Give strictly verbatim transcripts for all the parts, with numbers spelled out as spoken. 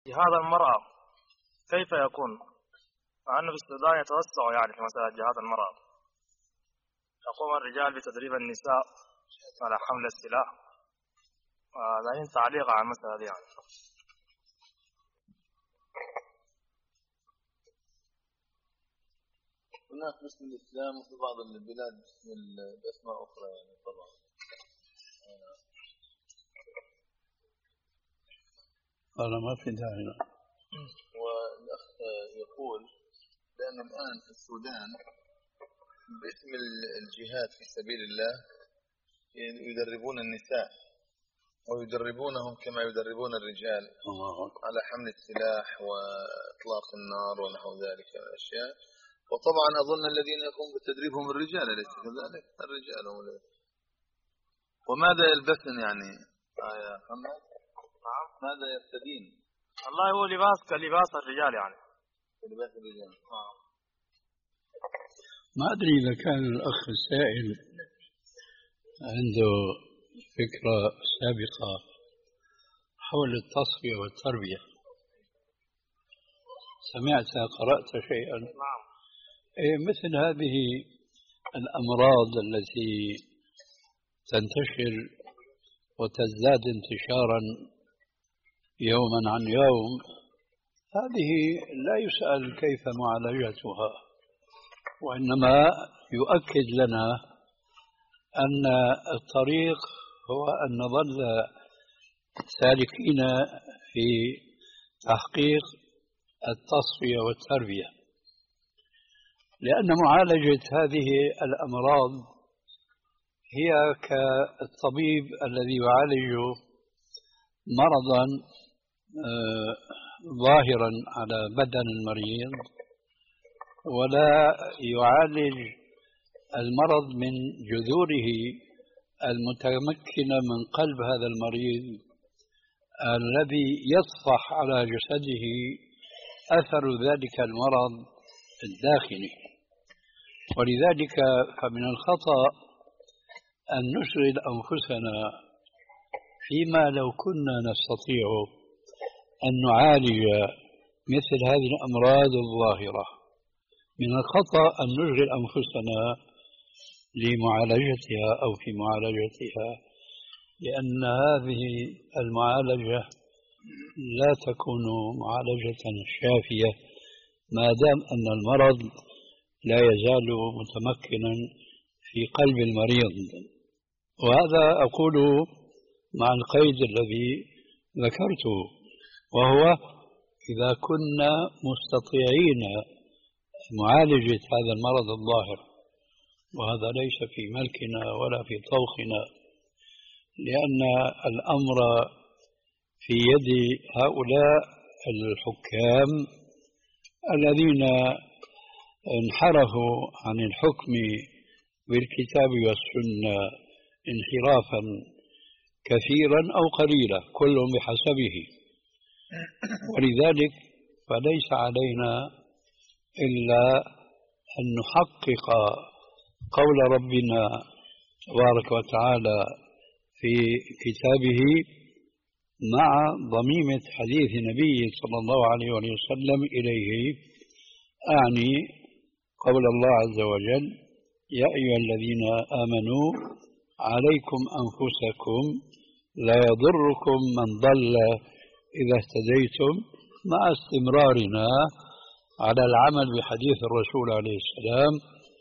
جهاد المرأة كيف يكون؟ مع أنه في السودان يتوسع يعني في مسألة جهاد المرأة، يقوم الرجال بتدريب النساء على حمل السلاح. لكن تعليق على المسألة دي يعني. هناك باسم الإسلام وفي بعض البلاد بأسماء أخرى يعني طبعا. أنا ما في داعي. والأخ يقول لأن الآن في السودان باسم الجهاد في سبيل الله يدربون النساء ويدربونهم كما يدربون الرجال على حمل السلاح وإطلاق النار ونحو ذلك من الأشياء. وطبعا أظن الذين يقوم بتدريبهم الرجال، أليس كذلك؟ الرجال هم الذين. وماذا يلبسن يعني يا محمد؟ نعم. ماذا يرتدين؟ والله هو لباس كلباس الرجال يعني. لباس الرجال. آه. ما أدري إذا كان الأخ السائل عنده فكرة سابقة حول التصفية والتربية. سمعت قرأت شيئا؟ نعم. إيه مثل هذه الأمراض التي تنتشر وتزداد انتشارا يوما عن يوم، هذه لا يسأل كيف معالجتها، وإنما يؤكد لنا أن الطريق هو أن نظل سالكين في تحقيق التصفية والتربية، لأن معالجة هذه الأمراض هي كالطبيب الذي يعالج مرضا ظاهرا على بدن المريض ولا يعالج المرض من جذوره المتمكنة من قلب هذا المريض الذي يطفح على جسده أثر ذلك المرض الداخلي. ولذلك فمن الخطأ أن نشغل أنفسنا فيما لو كنا نستطيع أن نعالج مثل هذه الأمراض الظاهرة. من الخطأ أن نشغل أنفسنا لمعالجتها أو في معالجتها، لأن هذه المعالجة لا تكون معالجة شافية ما دام أن المرض لا يزال متمكنا في قلب المريض. وهذا أقول مع القيد الذي ذكرته، وهو إذا كنا مستطيعين معالجة هذا المرض الظاهر، وهذا ليس في ملكنا ولا في طوخنا، لأن الأمر في يد هؤلاء الحكام الذين انحرفوا عن الحكم بالكتاب والسنة انحرافا كثيرا أو قليلا، كل بحسبه. ولذلك فليس علينا إلا أن نحقق قول ربنا تبارك وتعالى في كتابه مع ضميمة حديث نبيه صلى الله عليه وسلم إليه، أعني قول الله عز وجل: يا أيها الذين آمنوا عليكم أنفسكم لا يضركم من ضل إذا اهتديتم، مع استمرارنا على العمل بحديث الرسول عليه السلام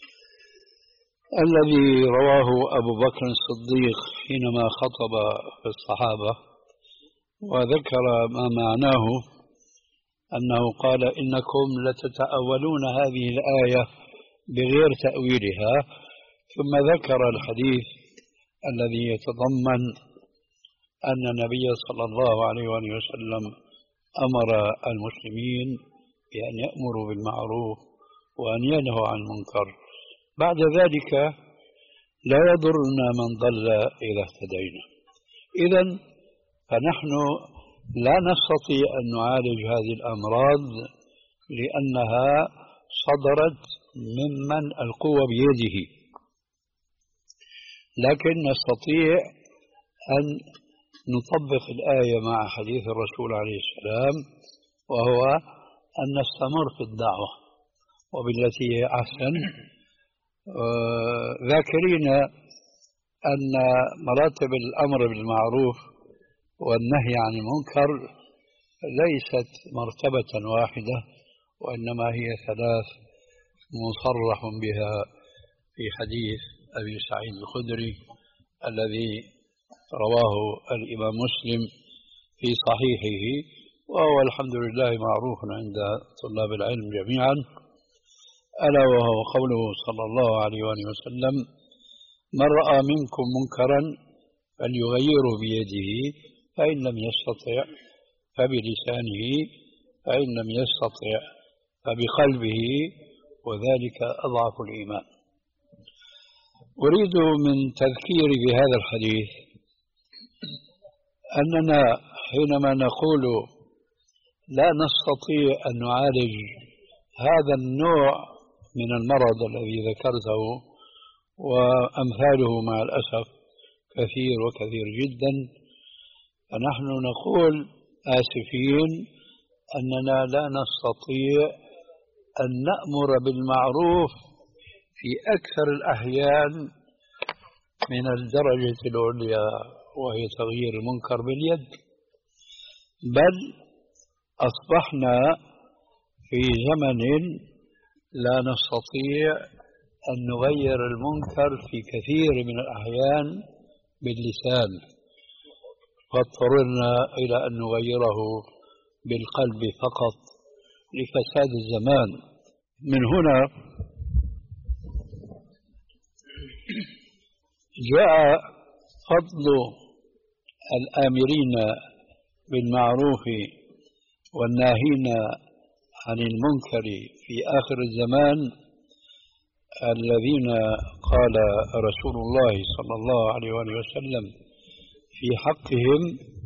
الذي رواه أبو بكر الصديق حينما خطب في الصحابة وذكر ما معناه، أنه قال: إنكم لتتأولون هذه الآية بغير تأويلها، ثم ذكر الحديث الذي يتضمن أن النبي صلى الله عليه وسلم أمر المسلمين بأن يأمروا بالمعروف وأن ينهوا عن المنكر. بعد ذلك لا يضرنا من ضل إذا اهتدينا. إذن فنحن لا نستطيع أن نعالج هذه الأمراض لأنها صدرت ممن القوة بيده، لكن نستطيع أن نطبق الآية مع حديث الرسول عليه السلام وهو أن نستمر في الدعوة وبالتي هي أحسن، ذاكرين أن مراتب الأمر بالمعروف والنهي عن المنكر ليست مرتبة واحدة، وإنما هي ثلاث مصرح بها في حديث أبي سعيد الخدري الذي رواه الإمام مسلم في صحيحه، وهو الحمد لله معروف عند طلاب العلم جميعا، ألا وهو قوله صلى الله عليه وآله وسلم: من رأى منكم منكرا فليغيره بيده، فإن لم يستطع فبلسانه، فإن لم يستطع فبقلبه، وذلك أضعف الإيمان. أريد من تذكيري بهذا الحديث أننا حينما نقول لا نستطيع أن نعالج هذا النوع من المرض الذي ذكرته وأمثاله مع الأسف كثير وكثير جدا، فنحن نقول آسفين أننا لا نستطيع أن نأمر بالمعروف في أكثر الأحيان من الدرجة العليا، وهي تغيير المنكر باليد، بل أصبحنا في زمن لا نستطيع أن نغير المنكر في كثير من الأحيان باللسان، واضطررنا إلى أن نغيره بالقلب فقط لفساد الزمان. من هنا جاء فضل الآمرين بالمعروف والناهين عن المنكر في آخر الزمان، الذين قال رسول الله صلى الله عليه وآله وسلم في حقهم: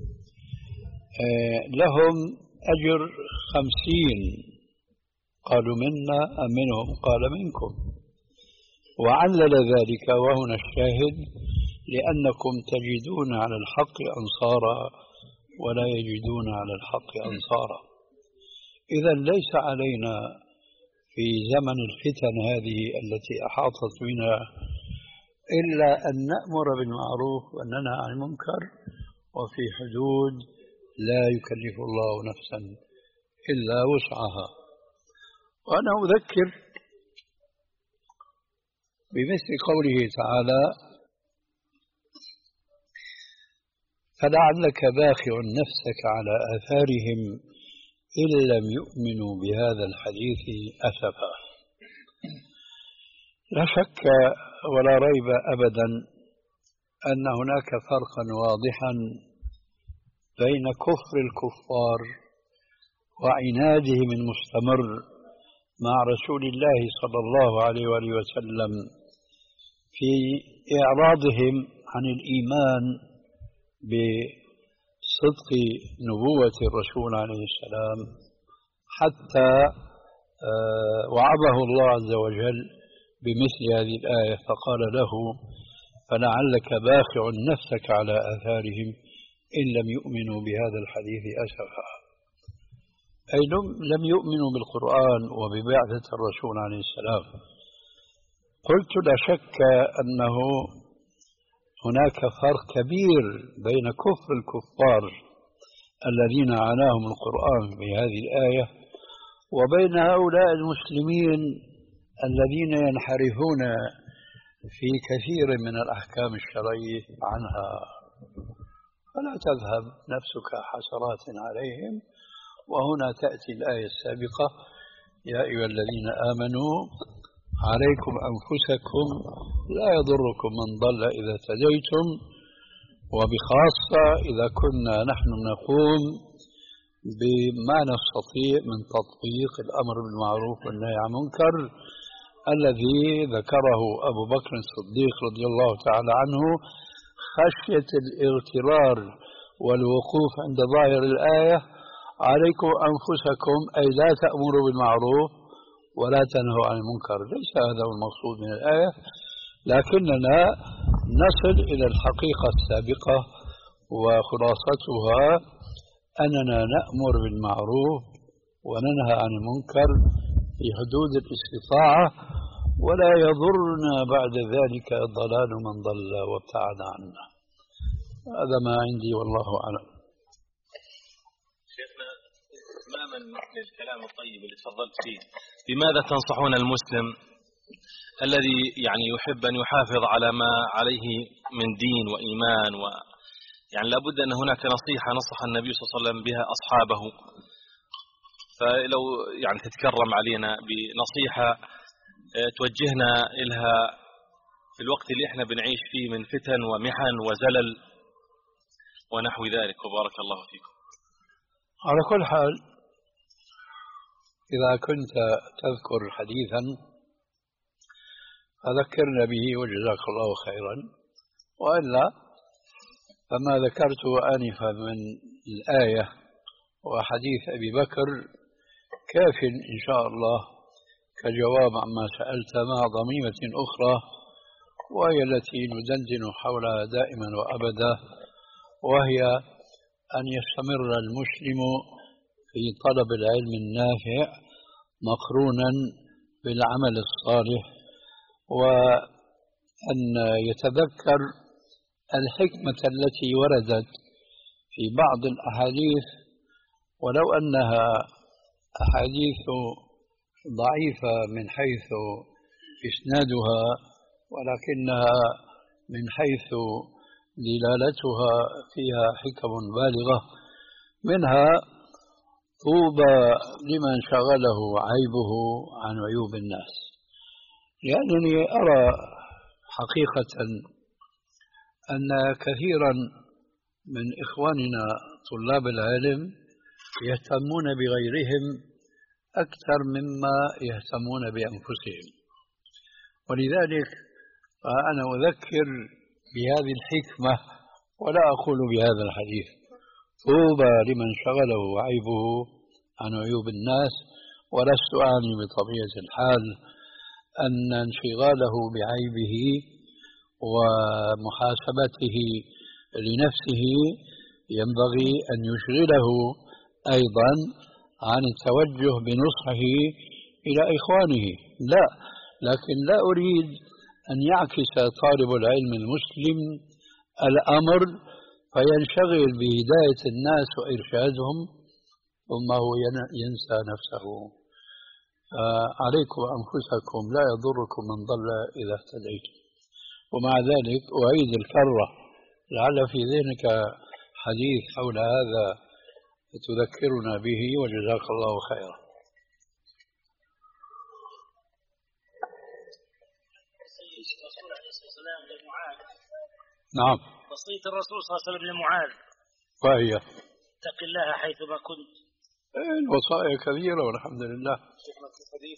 لهم أجر خمسين. قالوا: منا أم منهم؟ قال: منكم. وعلل ذلك، وهنا الشاهد: لأنكم تجدون على الحق أنصارا ولا يجدون على الحق أنصارا. إذا ليس علينا في زمن الفتن هذه التي أحاطت بنا إلا أن نأمر بالمعروف وننهى عن المنكر، وفي حدود لا يكلف الله نفسا إلا وسعها. وأنا أذكر بمثل قوله تعالى: فلعلك باخع نفسك على آثارهم إن لم يؤمنوا بهذا الحديث أسفا. لا شك ولا ريب أبدا أن هناك فرقا واضحا بين كفر الكفار وعنادهم المستمر مع رسول الله صلى الله عليه وآله وسلم في إعراضهم عن الإيمان بصدق نبوة الرسول عليه السلام، حتى وعظه الله عز وجل بمثل هذه الآية فقال له: فلعلك باخع نفسك على آثارهم إن لم يؤمنوا بهذا الحديث أسفا. أي لم يؤمنوا بالقرآن وببعثة الرسول عليه السلام. قلت: لا شك أنه هناك فرق كبير بين كفر الكفار الذين عناهم القرآن بهذه الآية وبين هؤلاء المسلمين الذين ينحرفون في كثير من الأحكام الشرعية عنها. فلا تذهب نفسك حسرات عليهم. وهنا تأتي الآية السابقة: يا أيها الذين آمنوا عليكم أنفسكم لا يضركم من ضل إذا اهتديتم، وبخاصة إذا كنا نحن نقوم بما نستطيع من تطبيق الأمر بالمعروف والنهي عن المنكر الذي ذكره أبو بكر الصديق رضي الله تعالى عنه، خشية الاغترار والوقوف عند ظاهر الآية: عليكم أنفسكم، أي لا تأمروا بالمعروف ولا تنهوا عن المنكر. ليس هذا هو المقصود من الآية، لكننا نصل إلى الحقيقة السابقة، وخلاصتها أننا نأمر بالمعروف وننهى عن المنكر في حدود الاستطاعة، ولا يضرنا بعد ذلك ضلال من ضل وابتعد عنا. هذا ما عندي والله أعلم. شيخنا إتماما للكلام الطيب اللي تفضلت فيه، بماذا تنصحون المسلم الذي يعني يحب أن يحافظ على ما عليه من دين وإيمان، و يعني لابد أن هناك نصيحة نصح النبي صلى الله عليه وسلم بها أصحابه، فلو يعني تتكرم علينا بنصيحة توجهنا إلها في الوقت اللي احنا بنعيش فيه من فتن ومحن وزلل ونحو ذلك، وبارك الله فيكم. على كل حال، إذا كنت تذكر حديثا فذكرنا به وجزاك الله خيرا، وإلا فما ذكرته آنفا من الآية وحديث أبي بكر كاف إن شاء الله كجواب عما سألت، مع ضميمة أخرى وهي التي ندندن حولها دائما وأبدا، وهي أن يستمر المسلم في طلب العلم النافع مقرونا بالعمل الصالح، وأن يتذكر الحكمة التي وردت في بعض الأحاديث، ولو أنها أحاديث ضعيفة من حيث إسنادها، ولكنها من حيث دلالتها فيها حكم بالغة، منها طوبى لمن شغله عيبه عن عيوب الناس. لأنني أرى حقيقة أن كثيرا من إخواننا طلاب العلم يهتمون بغيرهم أكثر مما يهتمون بأنفسهم، ولذلك فأنا أذكر بهذه الحكمة ولا أقول بهذا الحديث. طوبى لمن شغله عيبه عن عيوب الناس، ولست أعني بطبيعة الحال أن انشغاله بعيبه ومحاسبته لنفسه ينبغي أن يشغله أيضا عن التوجه بنصحه إلى إخوانه، لا، لكن لا أريد أن يعكس طالب العلم المسلم الأمر فينشغل بهداية الناس وإرشادهم ثم هو ينسى نفسه. عليكم أنفسكم، لا يضركم من ضل إذا اهتديتم. ومع ذلك أعيد الكرة لعل في ذهنك حديث حول هذا تذكرنا به، وجزاك الله خيرا. نعم، وصية الرسول صلى الله عليه وسلم لمعاذ وهي اتق الله حيثما كنت. الوصايا كثيرة والحمد لله. شيخنا في الحديث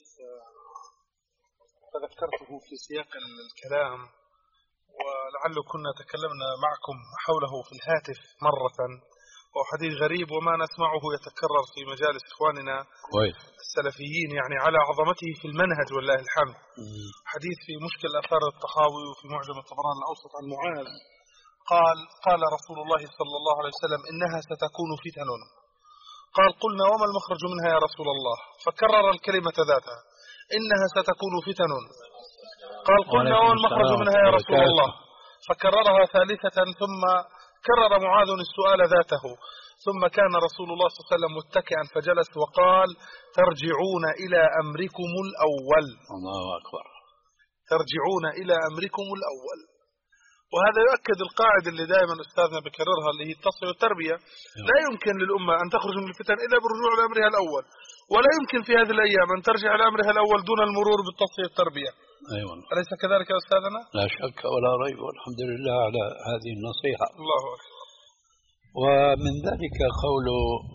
تذكرته في سياق الكلام، ولعل كنا تكلمنا معكم حوله في الهاتف مرة، وهو حديث غريب وما نسمعه يتكرر في مجالس إخواننا كويس السلفيين، يعني على عظمته في المنهج والله الحمد. مم. حديث في مشكل آثار الطحاوي وفي معجم الطبراني الأوسط عن معاذ قال قال رسول الله صلى الله عليه وسلم إنها ستكون فتن. قال قلنا وما المخرج منها يا رسول الله؟ فكرر الكلمة ذاتها إنها ستكون فتن. قال قلنا وما المخرج منها يا رسول الله؟ فكررها ثالثة، ثم كرر معاذ السؤال ذاته، ثم كان رسول الله صلى الله عليه وسلم متكئا فجلس وقال ترجعون إلى أمركم الأول. الله أكبر. ترجعون إلى أمركم الأول. وهذا يؤكد القاعدة اللي دائما أستاذنا بكررها، اللي هي التصفية والتربية. لا يمكن للأمة أن تخرج من الفتن إلا بالرجوع إلى أمرها الأول، ولا يمكن في هذه الأيام أن ترجع إلى أمرها الأول دون المرور بالتصفية والتربية. أيوة. أليس كذلك يا أستاذنا؟ لا شك ولا ريب، والحمد لله على هذه النصيحة. الله أكبر. ومن ذلك قول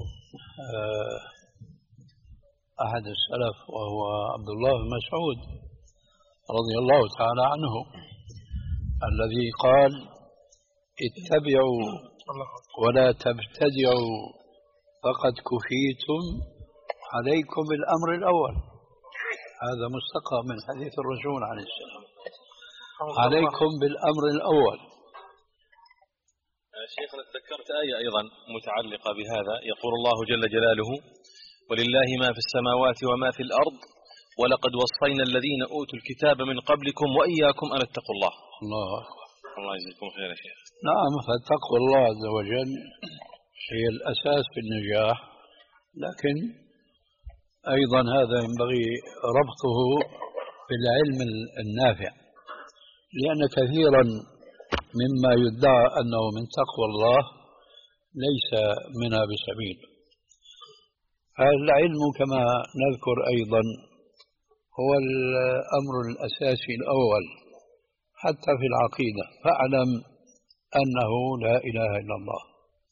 أحد السلف وهو عبد الله بن مسعود رضي الله تعالى عنه، الذي قال اتبعوا ولا تبتدعوا فقد كفيتم، عليكم بالأمر الأول. هذا مستقى من حديث الرسول عليه السلام، عليكم بالأمر الأول. شيخنا تذكرت آية أيضا متعلقة بهذا، يقول الله جل جلاله ولله ما في السماوات وما في الأرض ولقد وصينا الذين أوتوا الكتاب من قبلكم وإياكم أن اتقوا الله. الله أكبر. الله يجزيكم خير يا شيخ. نعم، فتقوى الله عز وجل هي الأساس في النجاح، لكن أيضا هذا ينبغي ربطه بالعلم النافع، لأن كثيرا مما يدعى أنه من تقوى الله ليس منها بسبيل. العلم كما نذكر أيضا هو الأمر الأساسي الأول حتى في العقيدة، فاعلم أنه لا إله إلا الله.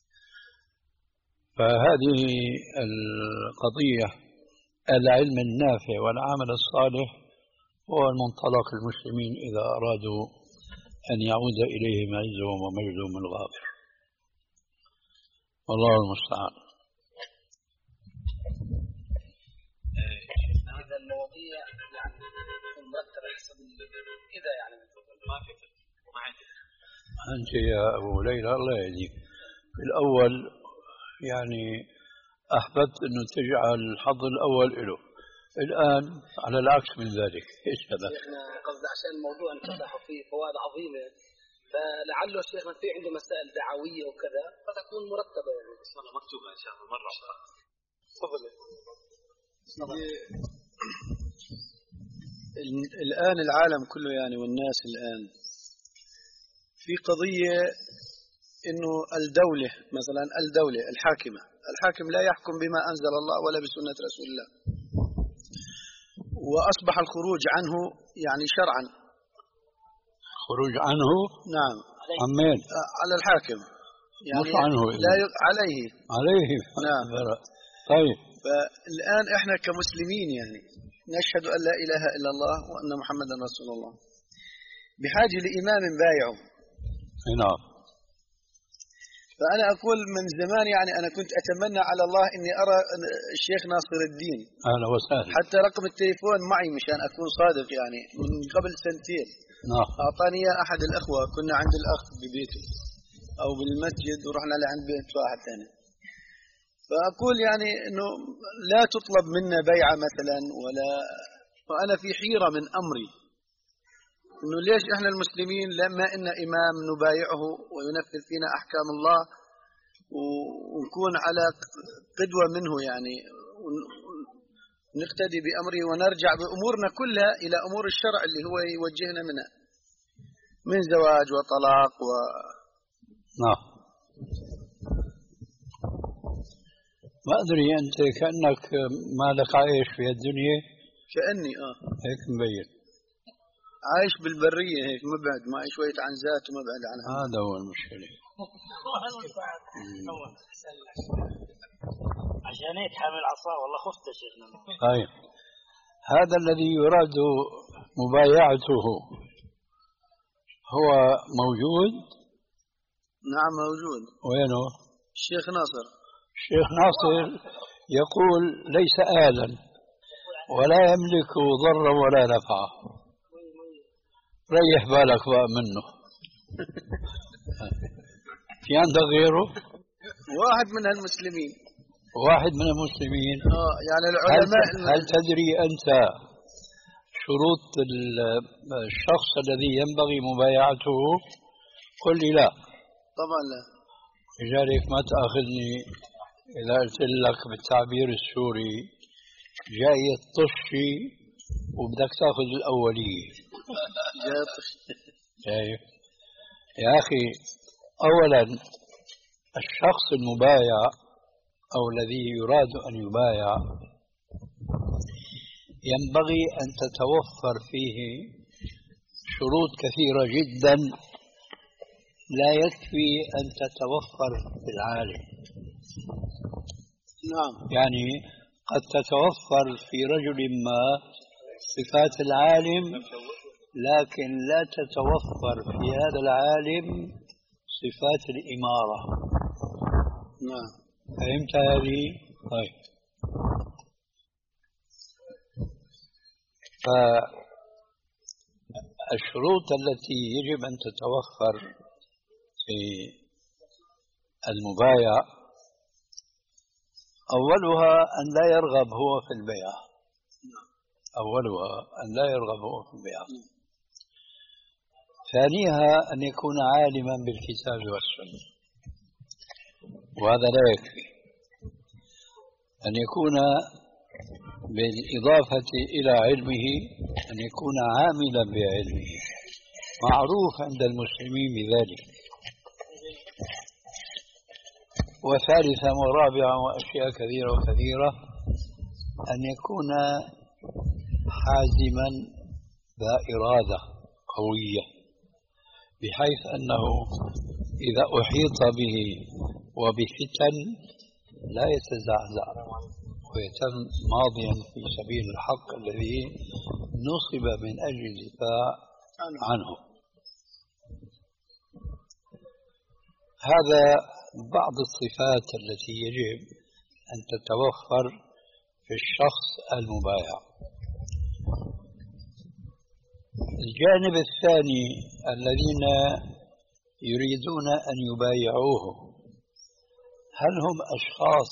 فهذه القضية العلم النافع والعمل الصالح هو المنطلق المسلمين إذا أرادوا أن يعود إليهم عزهم ومجدهم الغافر. والله المستعان. هذا المواضيع يعني مرتبة حسب كذا يعني ما في ما عندي. أنت يا أبو ليلى الله يهديك، في الأول يعني أحببت أنه تجعل الحظ الأول له، الآن على العكس من ذلك. إيش هذا؟ شيخنا قصد عشان الموضوع انفتح فيه فوائد عظيمة، فلعله شيخنا في عنده مسائل دعوية وكذا فتكون مرتبة يعني والله مكتوبة إن شاء الله مرة أخرى. تفضل. الآن العالم كله يعني والناس الآن في قضية إنه الدولة مثلا الدولة الحاكمة الحاكم لا يحكم بما أنزل الله ولا بسنة رسول الله، وأصبح الخروج عنه يعني شرعا. خروج عنه؟ نعم. عن مين؟ على الحاكم يعني مش عنه لا ي... عليه عليه. نعم. طيب، فالآن إحنا كمسلمين يعني نشهد أن لا إله إلا الله وأن محمدا رسول الله بحاجة لإمام بايعه. نعم. فأنا أقول من زمان يعني أنا كنت أتمنى على الله إني أرى الشيخ ناصر الدين. أهلا وسهلا. حتى رقم التليفون معي مشان أكون صادق يعني من قبل سنتين. نعم. أعطاني أحد الأخوة، كنا عند الأخ ببيته أو بالمسجد ورحنا لعند بيت واحد ثاني. فأقول يعني إنه لا تطلب منا بيعة مثلا ولا، وأنا في حيرة من أمري إنه ليش إحنا المسلمين لما إن إمام نبايعه وينفذ فينا أحكام الله ونكون على قدوة منه يعني ونقتدي بأمره ونرجع بأمورنا كلها إلى أمور الشرع اللي هو يوجهنا منها من زواج وطلاق و نعم. ما أدري أنت كأنك ما لك عايش في الدنيا. كأني آه هيك مبين عايش بالبرية هيك مبعد ما شوية عن ذات ومبعد عنها. هذا هو المشكلة. عشان هيك حامل عصا والله خفت يا شيخنا. طيب، هذا الذي يراد مبايعته هو موجود؟ نعم موجود. وينه؟ الشيخ ناصر. الشيخ ناصر يقول ليس آلا ولا يملك ضرا ولا نفعا. ريح بالك بقى منه. في عندك غيره؟ واحد من المسلمين. واحد من المسلمين. اه يعني العلماء. هل, هل تدري أنت شروط الشخص الذي ينبغي مبايعته؟ قل لي لا. طبعا لا. لذلك ما تأخذني إذا قلت لك بالتعبير السوري جاي الطشي وبدك تأخذ الأولية. جاي الطشي. شايف يا أخي؟ أولا الشخص المبايع أو الذي يراد أن يبايع ينبغي أن تتوفر فيه شروط كثيرة جدا، لا يكفي أن تتوفر في العالم. نعم. يعني قد تتوفر في رجل ما صفات العالم، لكن لا تتوفر في هذا العالم صفات الإمارة. نعم. فهمت هذه؟ طيب. فالشروط التي يجب أن تتوفر في المبايع أولها أن لا يرغب هو في البيع. أولها أن لا يرغب هو في البيع. ثانيها أن يكون عالما بالكتاب والسنة، وهذا لا يكفي. أن يكون بالإضافة إلى علمه أن يكون عاملا بعلمه، معروف عند المسلمين بذلك. وثالثا ورابعا وأشياء كثيرة وكثيرة أن يكون حازما ذا إرادة قوية، بحيث أنه إذا أحيط به وبفتن لا يتزعزع ويتم ماضيا في سبيل الحق الذي نصب من أجل الدفاع عنه. هذا بعض الصفات التي يجب أن تتوفر في الشخص المبايع. الجانب الثاني الذين يريدون أن يبايعوه، هل هم أشخاص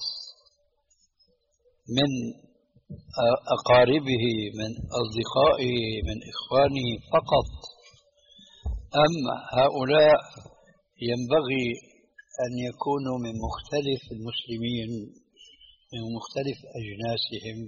من أقاربه، من أصدقائه، من إخوانه فقط، أم هؤلاء ينبغي أن يكونوا من مختلف المسلمين، من مختلف أجناسهم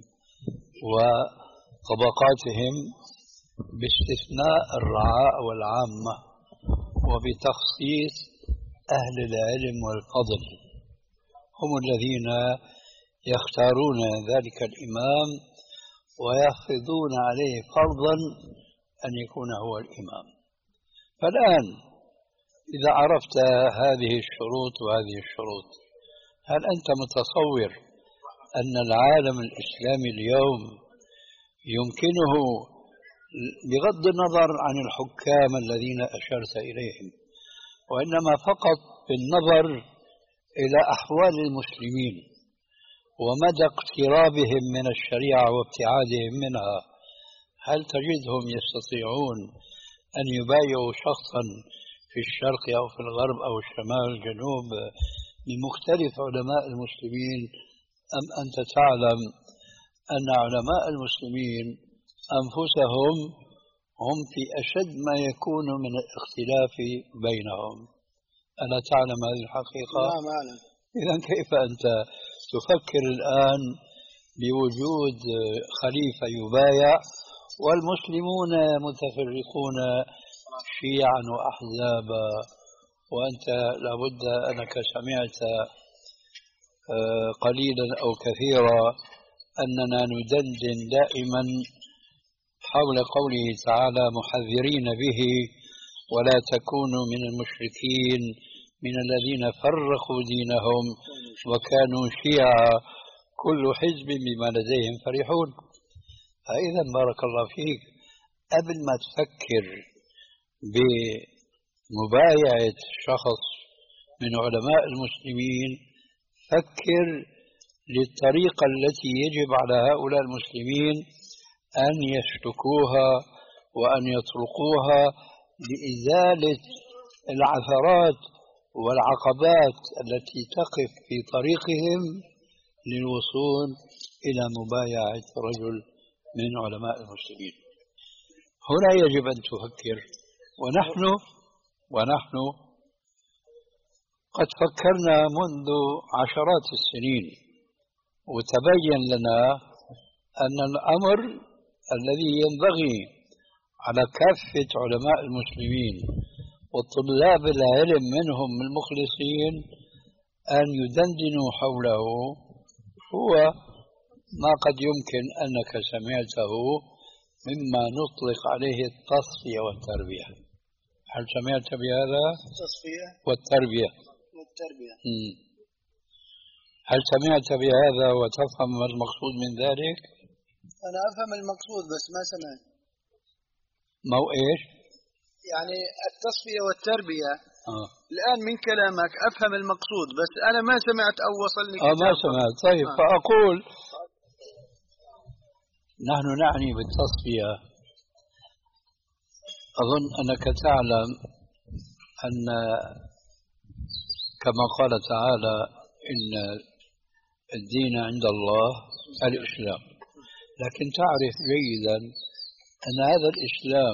وطبقاتهم، باستثناء الرعاء والعامة وبتخصيص أهل العلم والفضل، هم الذين يختارون ذلك الإمام ويفرضون عليه فرضا أن يكون هو الإمام. فالآن إذا عرفت هذه الشروط وهذه الشروط، هل أنت متصور أن العالم الإسلامي اليوم يمكنه، بغض النظر عن الحكام الذين أشرت إليهم، وإنما فقط بالنظر إلى أحوال المسلمين ومدى اقترابهم من الشريعة وابتعادهم منها، هل تجدهم يستطيعون أن يبايعوا شخصا في الشرق أو في الغرب أو الشمال الجنوب من مختلف علماء المسلمين؟ أم أنت تعلم أن علماء المسلمين أنفسهم هم في أشد ما يكون من الاختلاف بينهم؟ ألا تعلم هذه الحقيقة؟ نعم أعلم. إذا كيف أنت تفكر الآن بوجود خليفة يبايع والمسلمون متفرقون شيعا وأحزابا؟ وأنت لابد أنك سمعت قليلا أو كثيرا أننا ندندن دائما حول قوله تعالى محذرين به ولا تكونوا من المشركين من الذين فرقوا دينهم وكانوا شيعا كل حزب بما لديهم فرحون. فإذا بارك الله فيك، قبل ما تفكر بمبايعة شخص من علماء المسلمين فكر للطريقة التي يجب على هؤلاء المسلمين أن يسلكوها وأن يطرقوها لإزالة العثرات والعقبات التي تقف في طريقهم للوصول إلى مبايعة رجل من علماء المسلمين. هنا يجب أن تفكر، ونحن ونحن قد فكرنا منذ عشرات السنين، وتبين لنا أن الأمر الذي ينبغي على كافة علماء المسلمين وطلاب العلم منهم المخلصين أن يدندنوا حوله هو ما قد يمكن أنك سمعته مما نطلق عليه التصفية والتربية. هل سمعت بهذا؟ التصفية والتربية والتربية. م. هل سمعت بهذا وتفهم ما المقصود من ذلك؟ أنا أفهم المقصود بس ما سمعت. ما هو إيش؟ يعني التصفية والتربية آه. الآن من كلامك أفهم المقصود بس أنا ما سمعت أو وصلني آه ما سمعت. طيب آه. فأقول نحن نعني بالتصفية، أظن أنك تعلم أن كما قال تعالى إن الدين عند الله الإسلام. لكن تعرف جيدا أن هذا الإسلام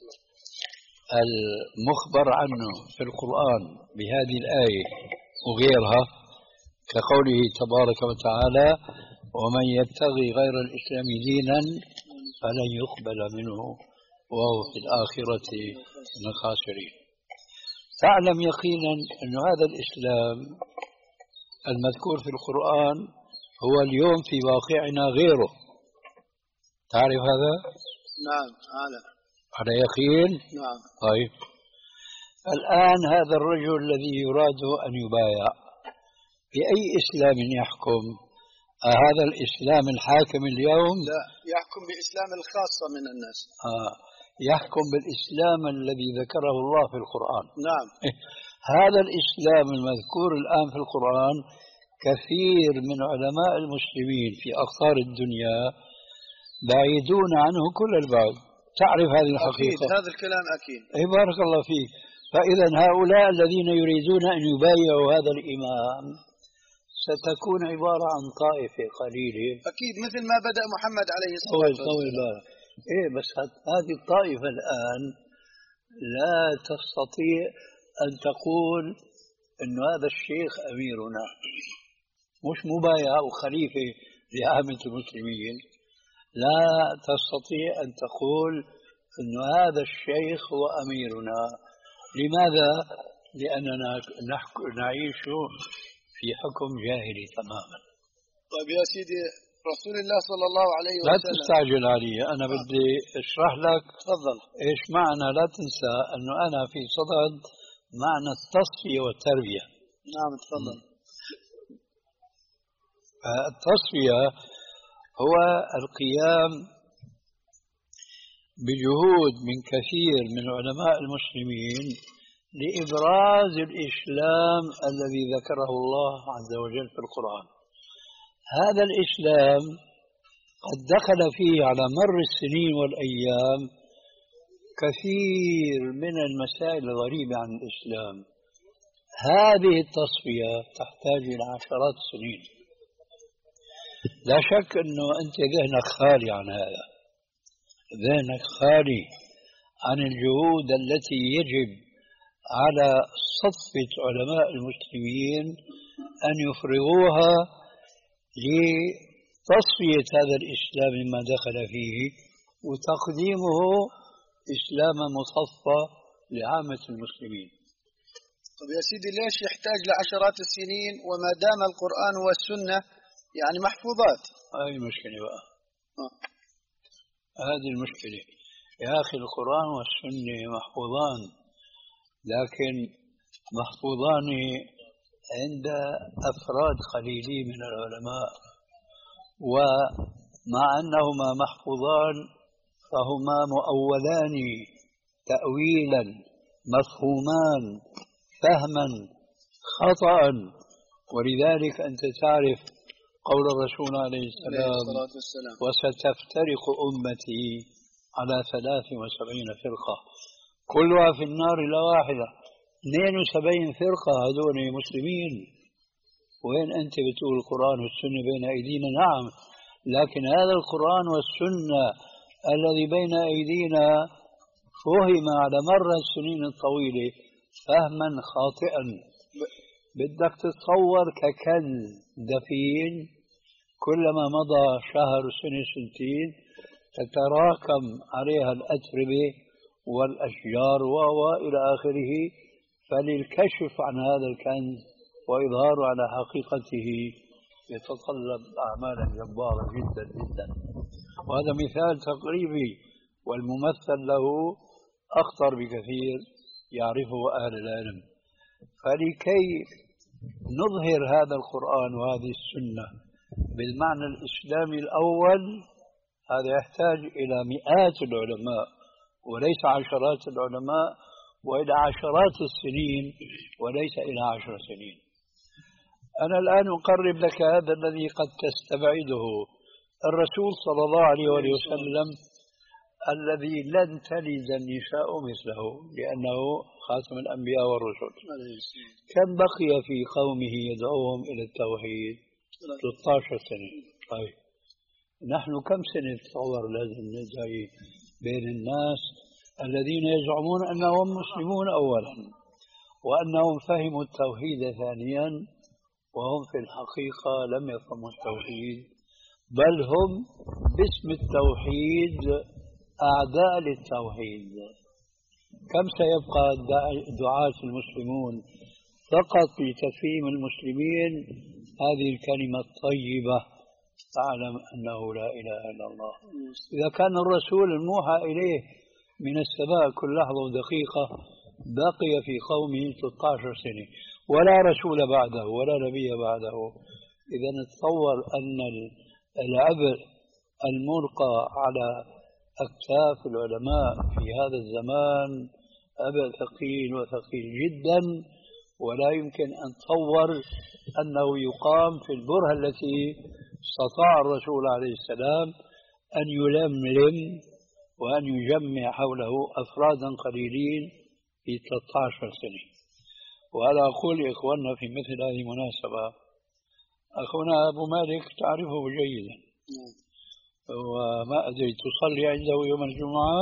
المخبر عنه في القرآن بهذه الآية وغيرها كقوله تبارك وتعالى ومن يبتغي غير الإسلام دينا فلن يقبل منه وهو في الآخرة من الخاسرين. تعلم يقينا أن هذا الإسلام المذكور في القرآن هو اليوم في واقعنا غيره. تعرف هذا؟ نعم أعلم على يقين؟ نعم. طيب الآن هذا الرجل الذي يراد أن يبايع بأي إسلام يحكم؟ هذا الإسلام الحاكم اليوم؟ لا، يحكم بإسلام الخاصة من الناس. آه. يحكم بالإسلام الذي ذكره الله في القرآن. نعم. هذا الإسلام المذكور الآن في القرآن كثير من علماء المسلمين في أقطار الدنيا بعيدون عنه كل البعد. تعرف هذه الحقيقة؟ أكيد هذا الكلام أكيد. أي بارك الله فيك. فإذا هؤلاء الذين يريدون أن يبايعوا هذا الإمام ستكون عبارة عن طائفة قليلة. أكيد مثل ما بدأ محمد عليه الصلاة والسلام. إيه بس هذه الطائفة الآن لا تستطيع أن تقول إنه هذا الشيخ أميرنا، مش مبايع أو خليفة لعامة المسلمين. لا تستطيع أن تقول إنه هذا الشيخ هو أميرنا. لماذا؟ لأننا نعيش في حكم جاهلي تماما. طيب يا سيدي رسول الله صلى الله عليه وسلم. لا تستعجل علي، أنا بدي أشرح لك. تفضل. إيش معنى؟ لا تنسى أنه أنا في صدد معنى التصفية والتربية. نعم تفضل. التصفية هو القيام بجهود من كثير من علماء المسلمين لإبراز الإسلام الذي ذكره الله عز وجل في القرآن. هذا الإسلام قد دخل فيه على مر السنين والأيام كثير من المسائل الغريبة عن الإسلام. هذه التصفية تحتاج إلى عشرات السنين. لا شك أنه أنت ذهنك خالي عن هذا، ذهنك خالي عن الجهود التي يجب على صفة علماء المسلمين أن يفرغوها لتصفية هذا الإسلام مما دخل فيه وتقديمه إسلاما مصفى لعامة المسلمين. طيب يا سيدي ليش يحتاج لعشرات السنين وما دام القرآن والسنة يعني محفوظات؟ هذه المشكلة بقى. آه. هذه المشكلة يا أخي. القرآن والسنة محفوظان، لكن محفوظان عند أفراد قليلين من العلماء، ومع أنهما محفوظان فهما مؤولان تأويلا مفهومان فهما خطأ. ولذلك أنت تعرف قول الرسول عليه السلام وستفترق أمتي على ثلاث وسبعين فرقة كلها في النار إلا واحدة. اثنين وسبعين فرقة هذول مسلمين، وين أنت بتقول القرآن والسنة بين أيدينا؟ نعم، لكن هذا القرآن والسنة الذي بين أيدينا فهم على مر السنين الطويلة فهما خاطئا. بدك تتصور ككنز دفين، كلما مضى شهر سنة سنتين تتراكم عليها الأتربة والأشجار وإلى آخره. فللكشف عن هذا الكنز وإظهاره على حقيقته يتطلب أعمالا جبارة جدا جدا. وهذا مثال تقريبي، والممثل له أخطر بكثير يعرفه أهل العلم. فلكي نظهر هذا القرآن وهذه السنة بالمعنى الإسلامي الأول، هذا يحتاج إلى مئات العلماء وليس عشرات العلماء، وإلى عشرات السنين وليس إلى عشر سنين. أنا الآن أقرب لك هذا الذي قد تستبعده. الرسول صلى الله عليه وسلم الذي لن تلد النساء مثله لأنه خاتم الأنبياء والرسل، كم بقي في قومه يدعوهم إلى التوحيد؟ ثلاثة عشر سنة. طيب نحن كم سنة تصور لازم نجري بين الناس الذين يزعمون أنهم مسلمون أولا وأنهم فهموا التوحيد ثانيا وهم في الحقيقة لم يفهموا التوحيد بل هم باسم التوحيد أعداء للتوحيد. كم سيبقى دعاة المسلمون فقط لتفهيم المسلمين هذه الكلمة الطيبة تعلم أنه لا إله إلا الله. إذا كان الرسول الموحى إليه من السماء كل لحظة ودقيقة بقي في قومه ثلاثة عشر سنة ولا رسول بعده ولا نبي بعده، إذا نتصور أن العبء الملقى على أكتاف العلماء في هذا الزمان عبء ثقيل وثقيل جدا، ولا يمكن أن تصور أنه يقام في البرهة التي استطاع الرسول عليه السلام أن يلملم وأن يجمع حوله أفرادا قليلين في ثلاثة عشر سنة. وأنا أقول لإخواننا في مثل هذه المناسبة، أخونا أبو مالك تعرفه جيدا وما أدري تصلي عنده يوم الجمعة؟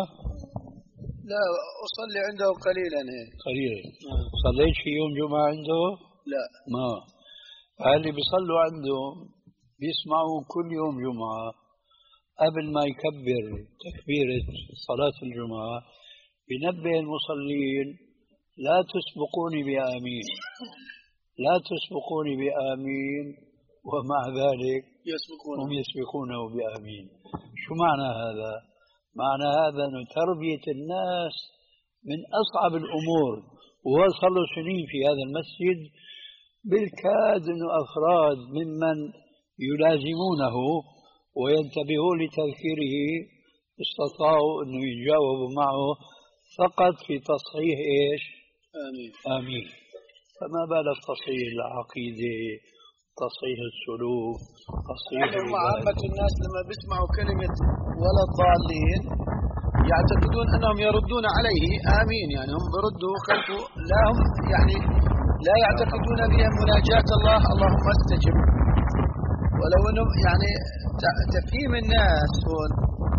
لا أصلي عنده قليلا. قليلا. صليت في يوم جمعة عنده؟ لا. ما اللي بيصلوا عنده بيسمعوا كل يوم جمعة قبل ما يكبر تكبيرة صلاة الجمعة بنبه المصلين لا تسبقوني بآمين لا تسبقوني بآمين، ومع ذلك يسبقونه. هم يسبقونه بآمين. شو معنى هذا؟ معنى هذا أن تربية الناس من أصعب الأمور، ووصلوا سنين في هذا المسجد بالكاد أن أفراد ممن يلازمونه وينتبهوا لتذكيره استطاعوا أن يجاوبوا معه فقط في تصحيح إيش؟ آمين. آمين. فما بالك تصحيح العقيدة، تصحيح السلوك، تصحيح يعني عامة الناس لما بيسمعوا كلمة ولا الضالين يعتقدون أنهم يردون عليه آمين، يعني هم بردوا خلفوا، لا هم يعني لا يعتقدون بها مناجاة الله اللهم استجب. ولو أنهم يعني تفهيم الناس هون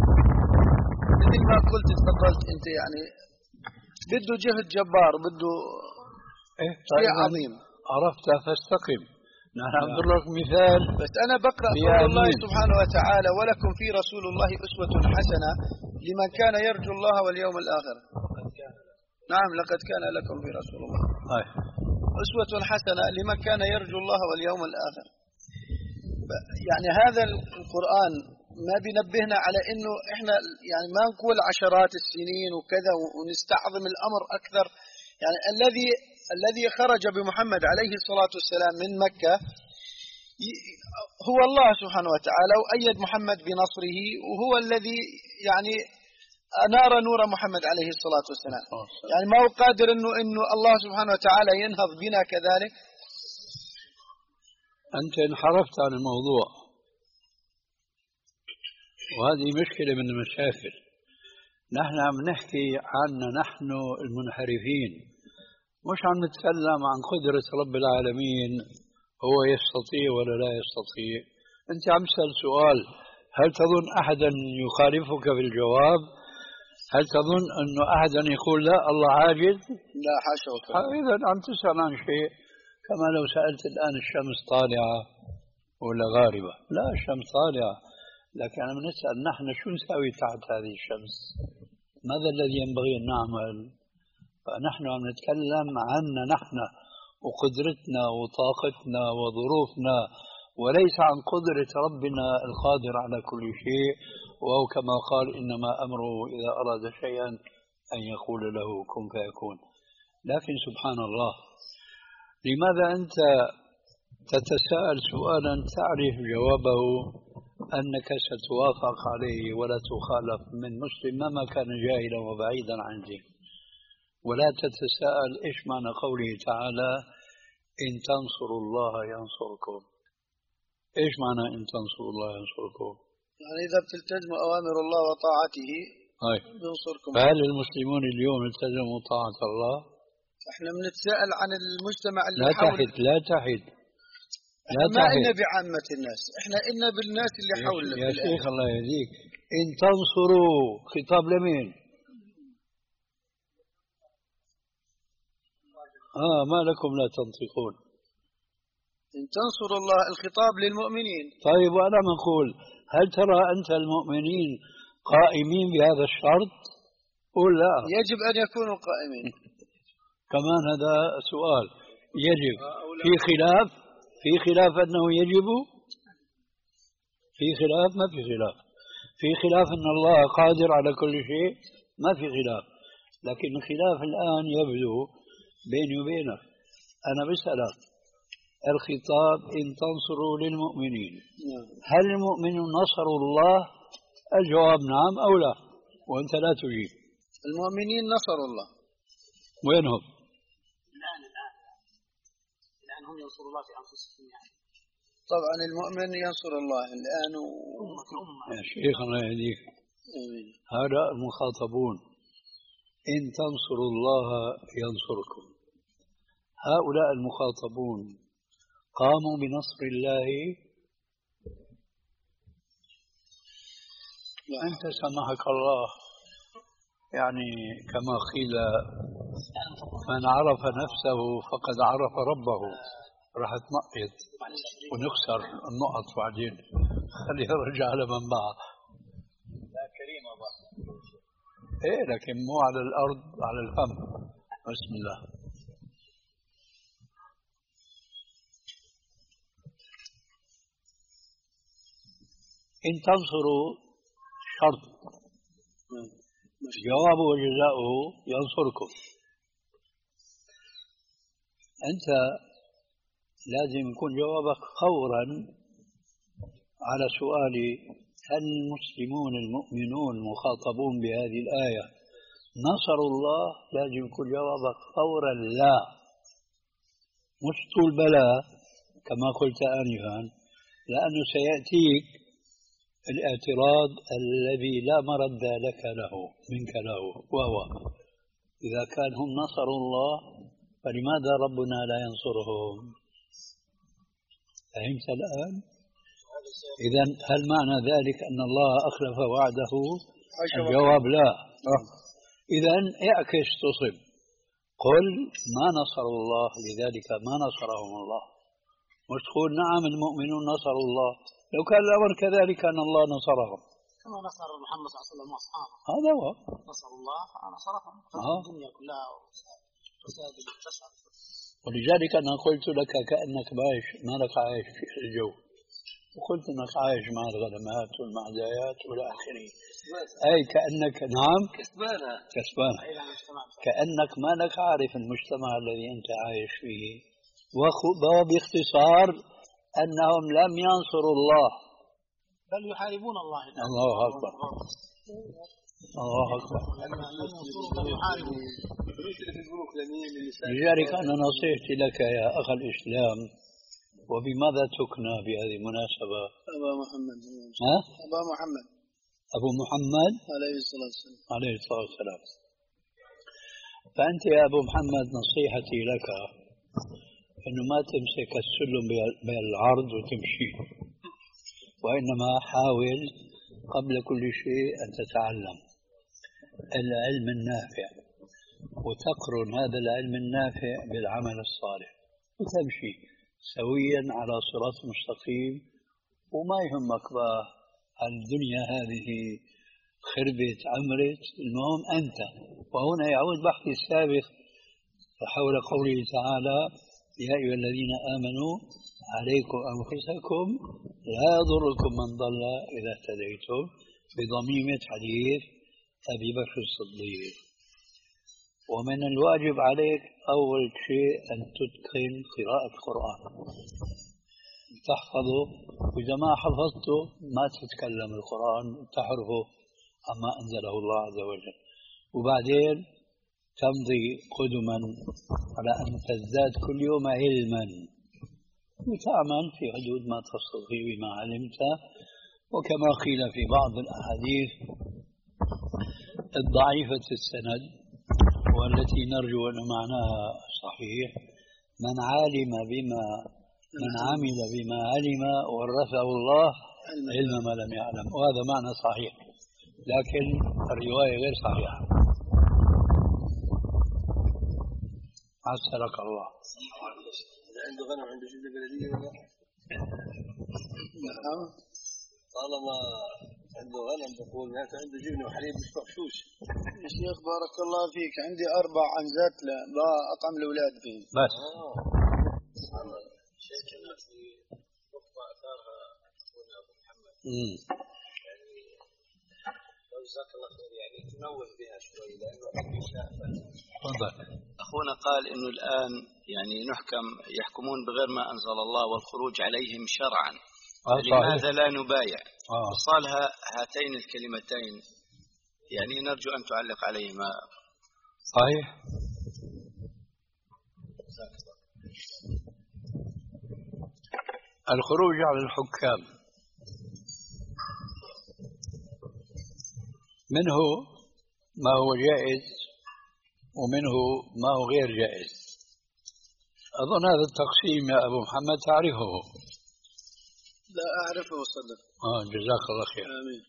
مثل ما قلت تفضلت أنت يعني بده جهد جبار، بده إيه شيء عظيم. عرفت فاستقم. نحن نضرب لك مثال. بس أنا بقرأ قول الله سبحانه وتعالى ولكم في رسول الله أسوة حسنة لمن كان يرجو الله واليوم الآخر. نعم لقد كان لكم في رسول الله هاي. أسوة حسنة لمن كان يرجو الله واليوم الآخر. يعني هذا القرآن ما بينبهنا على إنه إحنا يعني ما نقول عشرات السنين وكذا ونستعظم الأمر أكثر. يعني الذي الذي خرج بمحمد عليه الصلاة والسلام من مكة هو الله سبحانه وتعالى، وأيد محمد بنصره، وهو الذي يعني أنار نور محمد عليه الصلاة والسلام. يعني ما هو قادر إنه إنه الله سبحانه وتعالى ينهض بنا كذلك. أنت انحرفت عن الموضوع، وهذه مشكلة من المشاكل. نحن عم نحكي عنا نحن المنحرفين، مش عم نتكلم عن قدرة رب العالمين هو يستطيع ولا لا يستطيع. أنت عم تسأل سؤال، هل تظن أحدا يخالفك في الجواب؟ هل تظن أنه أحدا يقول لا الله عاجز؟ لا حاشا وكذا. إذا عم تسأل عن شيء كما لو سألت الآن الشمس طالعة ولا غاربة. لا الشمس طالعة، لكن عم نسأل نحن شو نسوي تحت هذه الشمس؟ ماذا الذي ينبغي أن نعمل؟ فنحن عم نتكلم عنا نحن وقدرتنا وطاقتنا وظروفنا، وليس عن قدرة ربنا القادر على كل شيء، وهو كما قال إنما أمره إذا أراد شيئا أن يقول له كن فيكون. لكن سبحان الله، لماذا أنت تتساءل سؤالا تعرف جوابه أنك ستوافق عليه ولا تخالف من مسلم مهما كان جاهلا وبعيدا عن دين؟ ولا تتساءل إيش معنى قوله تعالى إن تنصروا الله ينصركم؟ إيش معنى إن تنصروا الله ينصركم؟ يعني إذا بتلتزموا أوامر الله وطاعته هاي. ينصركم. فهل المسلمون اليوم التزموا طاعة الله؟ احنا بنتساءل عن المجتمع اللي لا حول. تحد لا تحد احنا ما إلنا بعامة الناس، احنا إلنا بالناس اللي حولنا. يا شيخ الله يهديك، إن تنصروا خطاب لمين؟ آه ما لكم لا تنطقون؟ إن تنصروا الله الخطاب للمؤمنين. طيب وأنا نقول هل ترى أنت المؤمنين قائمين بهذا الشرط؟ قل لا. يجب أن يكونوا قائمين. كمان هذا سؤال. يجب في خلاف في خلاف أنه يجب، في خلاف ما في خلاف، في خلاف أن الله قادر على كل شيء ما في خلاف، لكن الخلاف الآن يبدو بيني وبينك. أنا بسألك الخطاب إن تنصروا للمؤمنين، هل المؤمنون نصروا الله؟ الجواب نعم أو لا، وأنت لا تجيب. المؤمنين نصروا الله. وينهم؟ الآن الآن الآن هم ينصروا الله في أنفسهم يعني. طبعا المؤمن ينصر الله الآن و... يا شيخ الله يهديك، هؤلاء المخاطبون إن تنصروا الله ينصركم، هؤلاء المخاطبون قاموا بنصر الله؟ أنت سمحك الله، يعني كما قيل من عرف نفسه فقد عرف ربه. راح تنقط ونخسر النقط بعدين، خليها نرجع على منبعها. لا كريم الله. ايه لكن مو على الأرض، على الفم. بسم الله. إن تنصروا شرط، جوابه وجزاؤه ينصركم. أنت لازم يكون جوابك فورا على سؤالي هل المسلمون المؤمنون المخاطبون بهذه الآية نصروا الله؟ لازم يكون جوابك فورا لا، مش طول بلا كما قلت آنفا، لأنه سيأتيك الاعتراض الذي لا مرد لك له منك له، وهو إذا كان هم نصروا الله فلماذا ربنا لا ينصرهم؟ فهمت الآن؟ إذن هل معنى ذلك أن الله أخلف وعده؟ الجواب لا. إذن اعكس تصب، قل ما نصر الله لذلك ما نصرهم الله، مش تقول نعم المؤمنون نصروا الله. لو كان الأمر كذلك أن الله نصرهم كما نصر محمد صلى الله عليه وسلم وأصحابه، هذا هو نصر الله فنصرهم الدنيا كلها وفساد الفساد. ولذلك أنا قلت لك كأنك عايش ما لك عايش في الجو، وقلت أنك عايش مع الغنمات والمعدايات والى آخره، أي كأنك نعم كسبانة كسبانة، كأنك ما لك عارف المجتمع الذي أنت عايش فيه. وباختصار أنهم لم ينصروا الله بل يحاربون الله. الله أكبر الله أكبر. لذلك أنا نصيحتي لك يا أخ الإسلام، وبماذا تكنى بهذه المناسبة؟ أبا محمد. ها؟ أبا محمد أبو محمد عليه الصلاة والسلام. عليه الصلاة والسلام. فأنت يا أبو محمد نصيحتي لك أنه ما تمسك السلم بالعرض وتمشي، وإنما حاول قبل كل شيء أن تتعلم العلم النافع، وتقرن هذا العلم النافع بالعمل الصالح، وتمشي سويا على صراط مستقيم. وما يهمك بقى الدنيا هذه خربت عمرت، المهم أنت. وهنا يعود بحثي السابق حول قوله تعالى يا أيها الذين آمنوا عليكم أنفسكم لا يضركم من ضل إذا اهتديتم، بضميمة حديث أبي بكر الصديق. ومن الواجب عليك أول شيء أن تتقن قراءة القرآن، تحفظه، وإذا ما حفظته ما تتكلم القرآن، تحرفه عما أنزله الله عز وجل. وبعدين تمضي قدما على أن تزداد كل يوم علما، وتعمل في حدود ما تستطيع بما علمت. وكما قيل في بعض الأحاديث الضعيفة السند والتي نرجو أن معناها صحيح، من علم بما من عمل بما علم ورثه الله علم ما لم يعلم، وهذا معنى صحيح، لكن الرواية غير صحيحة. عسلك الله. عنده غنم عنده جبنة بلدية ولا؟ نعم. طالما عنده غنم بقول معناته عنده جبنة وحليب مش مغشوش. يا شيخ بارك الله فيك، عندي أربع عنزات لا أطعم الأولاد فيه. بس. آه. شيء كنا في نقطة أثارها أخونا أبو محمد. امم. يعني لو جزاك الله خير يعني تنوه بها شوي لأنه تفضل. أخونا قال إنه الآن يعني نحكم يحكمون بغير ما أنزل الله والخروج عليهم شرعا. آه لماذا لا نبايع؟ آه. وصالها هاتين الكلمتين يعني نرجو أن تعلق عليهما. صحيح. الخروج على الحكام منه ما هو جائز ومنه ما هو غير جائز. أظن هذا التقسيم يا أبو محمد تعرفه. لا أعرفه صدق. آه جزاك الله خير. آمين.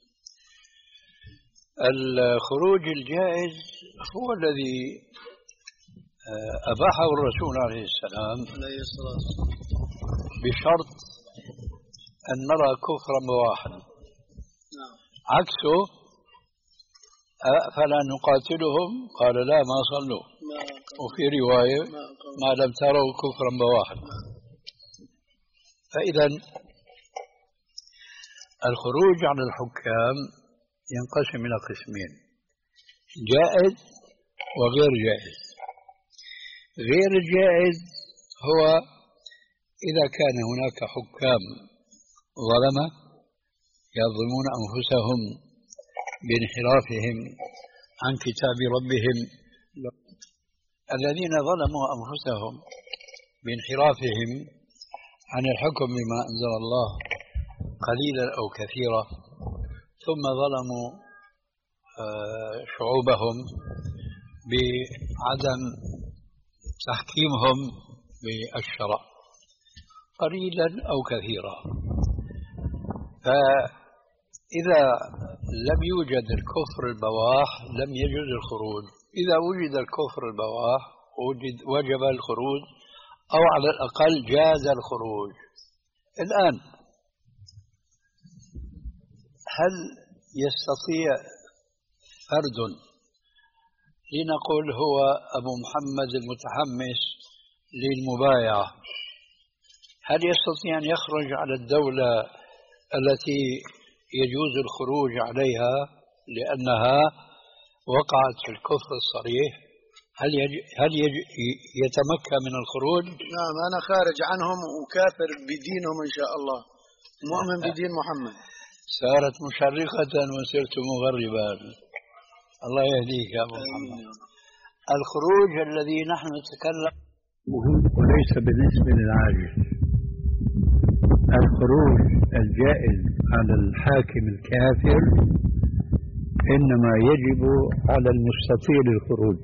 الخروج الجائز هو الذي أباحه الرسول عليه السلام عليه الصلاة والسلام بشرط أن نرى كفرا بواحا. نعم. عكسه فلا نقاتلهم قال لا ما صلوا، وفي رواية ما لم تروا كفرا بواحا. فإذا الخروج عن الحكام ينقسم إلى قسمين: جائز وغير جائز. غير الجائز هو إذا كان هناك حكام ظلمة يظلمون أنفسهم بانحرافهم عن كتاب ربهم، الذين ظلموا أنفسهم بانحرافهم عن الحكم بما أنزل الله قليلا أو كثيرا، ثم ظلموا شعوبهم بعدم تحكيمهم بالشرع قليلا أو كثيرا. فإذا لم يوجد الكفر البواح لم يجوز الخروج. إذا وجد الكفر البواح وجد وجب الخروج، أو على الأقل جاز الخروج. الآن هل يستطيع فرد لنقول هو أبو محمد المتحمس للمبايعة، هل يستطيع أن يخرج على الدولة التي يجوز الخروج عليها لأنها وقعت في الكفر الصريح؟ هل يج... هل يج... يتمكن من الخروج؟ نعم أنا خارج عنهم وكافر بدينهم إن شاء الله، مؤمن بدين محمد. صارت مشرقة وصرت مغربا. الله يهديك يا أبو محمد. الخروج الذي نحن نتكلم مهم وليس بالنسبة للعاجز. الخروج الجائز على الحاكم الكافر إنما يجب على المستطيع الخروج،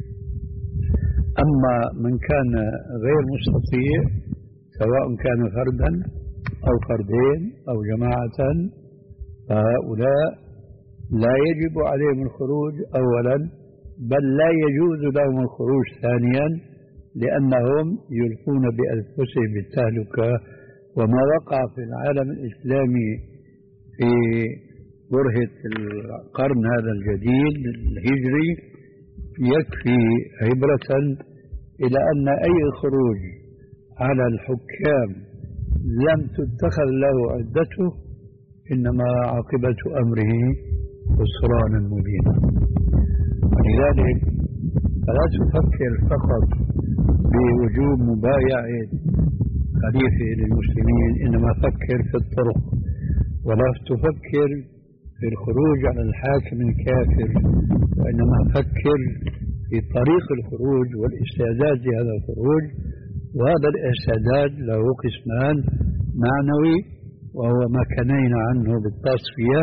أما من كان غير مستطيع سواء كان فردا أو فردين أو جماعة فهؤلاء لا يجب عليهم الخروج أولا، بل لا يجوز لهم الخروج ثانيا، لأنهم يلقون بأنفسهم بالتهلكة. وما وقع في العالم الإسلامي في برهة القرن هذا الجديد الهجري يكفي عبرة إلى أن أي خروج على الحكام لم تتخذ له عدته إنما عاقبة أمره خسرانا مبينا. ولذلك فلا تفكر فقط بوجوب مبايعة خليفة للمسلمين، إنما فكر في الطرق، ولا تفكر في الخروج على الحاكم الكافر، وإنما فكر في طريق الخروج والاستعداد لهذا الخروج. وهذا الاستعداد له قسمان: معنوي وهو ما كنينا عنه بالتصفية،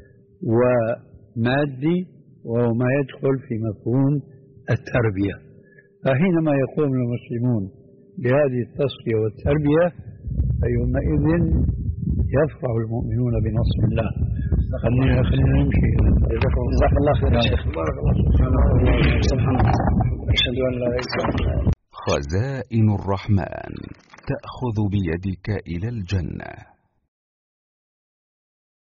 ومادي وهو ما يدخل في مفهوم التربية. فحينما يقوم المسلمون بهذه التصفية والتربية فيومئذ يفرح المؤمنون بنصر الله. خلينا خلينا نمشي. جزاك الله خير يا شيخ. بارك الله فيك. سبحان الله. أشهد أن لا إله إلا الله. خزائن الرحمن تأخذ بيدك إلى الجنة.